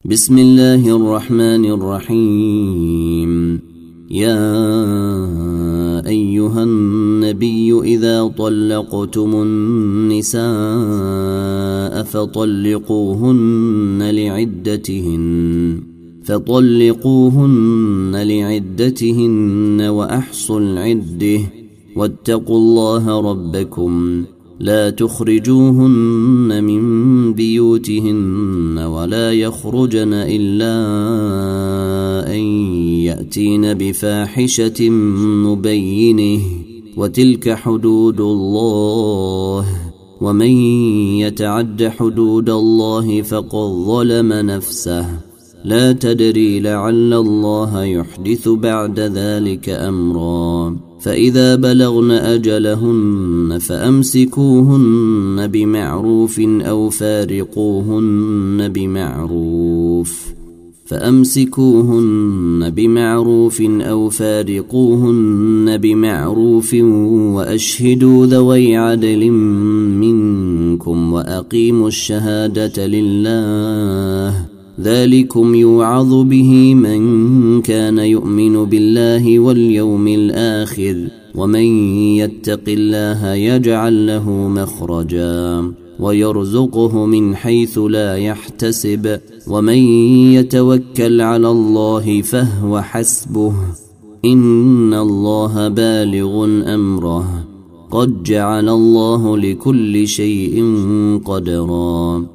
بسم الله الرحمن الرحيم. يا أيها النبي إذا طلقتم النساء فطلقوهن لعدتهن وأحصوا العدة واتقوا الله ربكم لا تخرجوهن من بيوتهن ولا يخرجن إلا أن يأتين بفاحشة مبينة وتلك حدود الله ومن يتعد حدود الله فقد ظلم نفسه لا تدري لعل الله يحدث بعد ذلك أمرا. فإذا بلغن أجلهن فأمسكوهن بمعروف أو فارقوهن بمعروف وأشهدوا ذوي عدل منكم وأقيموا الشهادة لله ذلكم يوعظ به من كان يؤمن بالله واليوم الآخر ومن يتق الله يجعل له مخرجا ويرزقه من حيث لا يحتسب ومن يتوكل على الله فهو حسبه إن الله بالغ أمره قد جعل الله لكل شيء قدرا.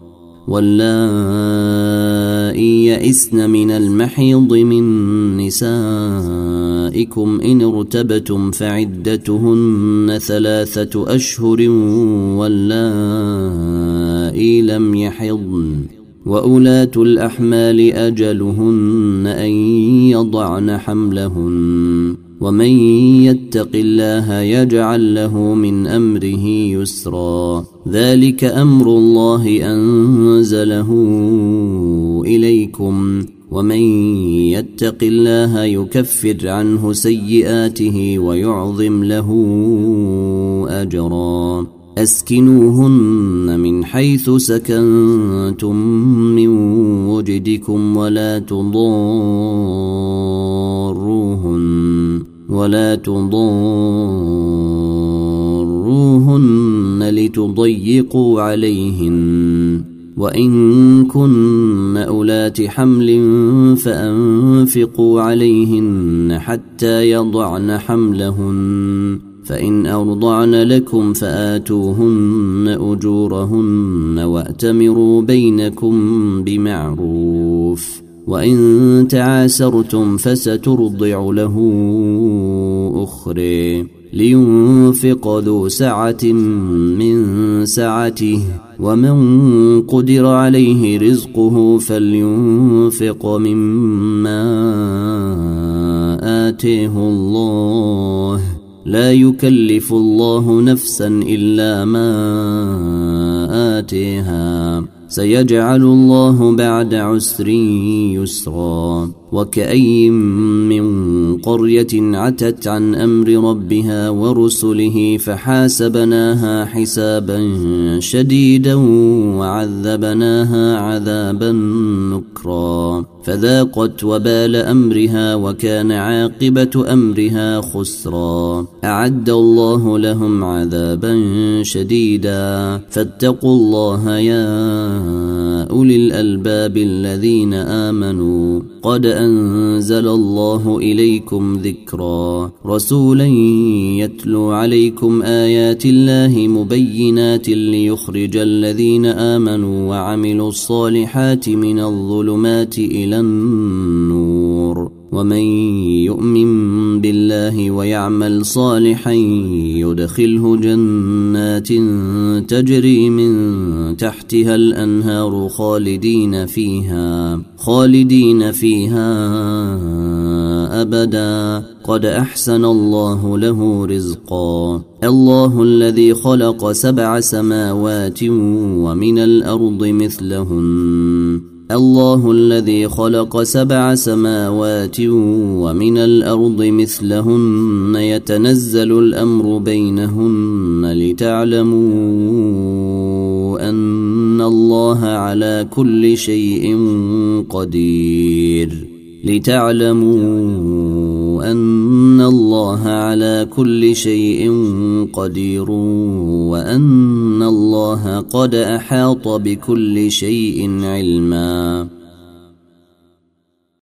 واللائي يئسن من المحيض من نسائكم إن ارتبتم فعدتهن 3 أشهر واللائي لم يحضن وأولاة الأحمال أجلهن أن يضعن حملهن ومن يتق الله يجعل له من أمره يسرا ذلك أمر الله أنزله إليكم ومن يتق الله يكفر عنه سيئاته ويعظم له أجرا. أسكنوهن من حيث سكنتم من وجدكم ولا تضاروهن لتضيقوا عليهن وإن كن أولات حمل فأنفقوا عليهن حتى يضعن حملهن فإن أرضعن لكم فآتوهن أجورهن وأتمروا بينكم بمعروف وإن تعاسرتم فسترضع له أخرى لينفق ذو سعة من سعته ومن قدر عليه رزقه فلينفق مما آتيه الله لا يكلف الله نفسا إلا ما آتيها سيجعل الله بعد عسر يسرا. وكأي من قرية عتت عن أمر ربها ورسله فحاسبناها حسابا شديدا وعذبناها عذابا نكرا فذاقت وبال أمرها وكان عاقبة أمرها خسرا. أعد الله لهم عذابا شديدا فاتقوا الله يا أولي الألباب الذين آمنوا قد أنزل الله إليكم ذكرا رسولا يتلو عليكم آيات الله مبينات ليخرج الذين آمنوا وعملوا الصالحات من الظلمات إلى النور ومن يؤمن بالله ويعمل صالحا يدخله جنات تجري من تحتها الأنهار خالدين فيها أبدا قد أحسن الله له رزقا. الله الذي خلق 7 سماوات ومن الأرض مثلهن الله الذي خلق 7 سماوات ومن الأرض مثلهن يتنزل الأمر بينهن لتعلموا أن الله على كل شيء قدير لتعلموا أن الله على كل شيء قدير وأن الله قد أحاط بكل شيء علما